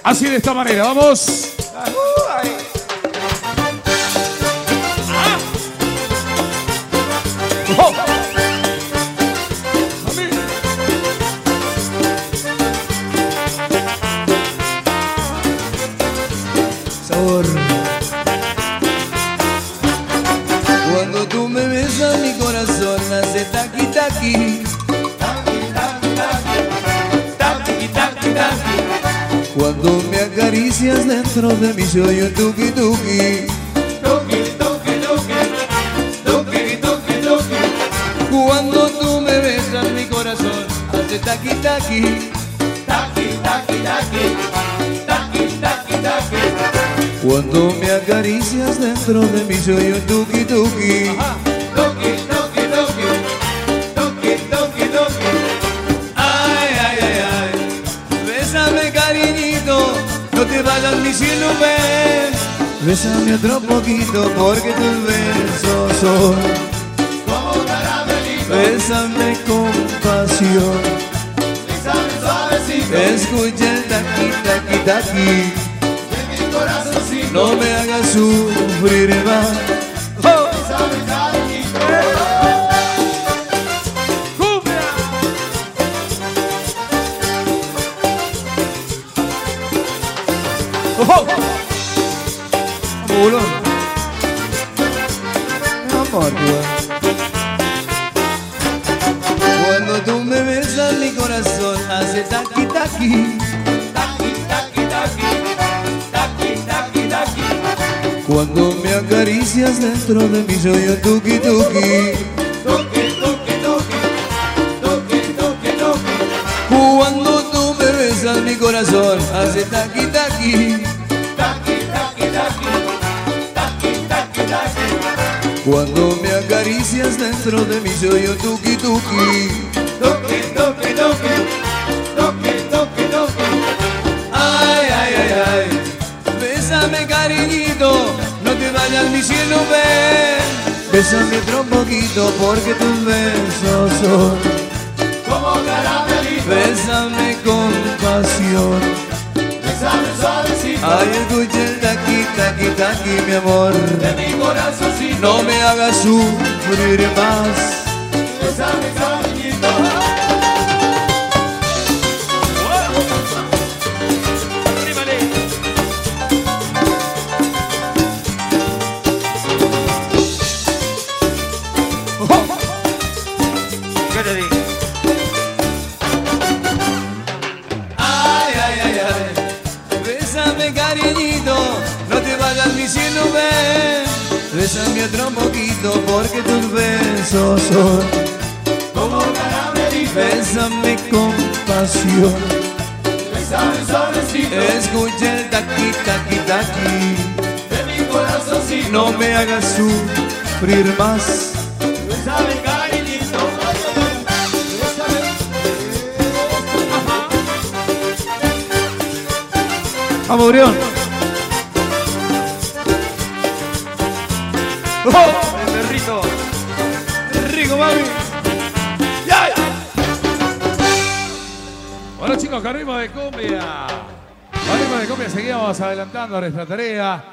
Así de esta manera, vamos. Oh. Sabor. Cuando tú me besas mi corazón hace taqui taqui. Cuando me acaricias dentro de mi sueño tuki tuki. Cuando tú me besas mi corazón hace taqui taqui. Cuando me acaricias dentro de mi sueño tuki tuki. Ay, ay, ay, ay. Bésame cariñito, no te vayas mi cielo, ven. Bésame otro poquito porque tus besos son como caramelito. Bésame con pasión, bésame suavecito. Escucha el taqui taqui taqui. No me hagas sufrir más. Oh. Oh. Amor, amor. Cuando tú me besas mi corazón hace taqui taqui. Cuando me acaricias dentro de mi sueño tuki tuki. Cuando tú me besas mi corazón hace taqui taqui. Cuando me acaricias dentro de mi sueño tuki tuki. Ay, ay, ay, ay. Bésame cariñito, no te vayas mi cielo, ven. Bésame otro poquito porque tus besos son como caramelito. Bésame con pasión, bésame suavecito. Ay, escucha el taqui taqui taqui, mi amor, de mi corazoncito. No me hagas sufrir más. Bésame cariñito. ¿Qué te digo? Ay, ay, ay, ay. Bésame cariñito, no te vayas mi cielo, ven. Bésame otro poquito porque tus besos son como caramelito. Bésame con pasión, bésame suavecito. Escucha el taqui taqui taqui de mi corazoncito. No me hagas sufrir más. Bésame cariñito. Vamos, Brión. Oh. El perrito. Rico, mami. ¡Ya! Bueno, chicos, que ritmo de cumbia. Con ritmo de cumbia seguimos adelantando nuestra tarea.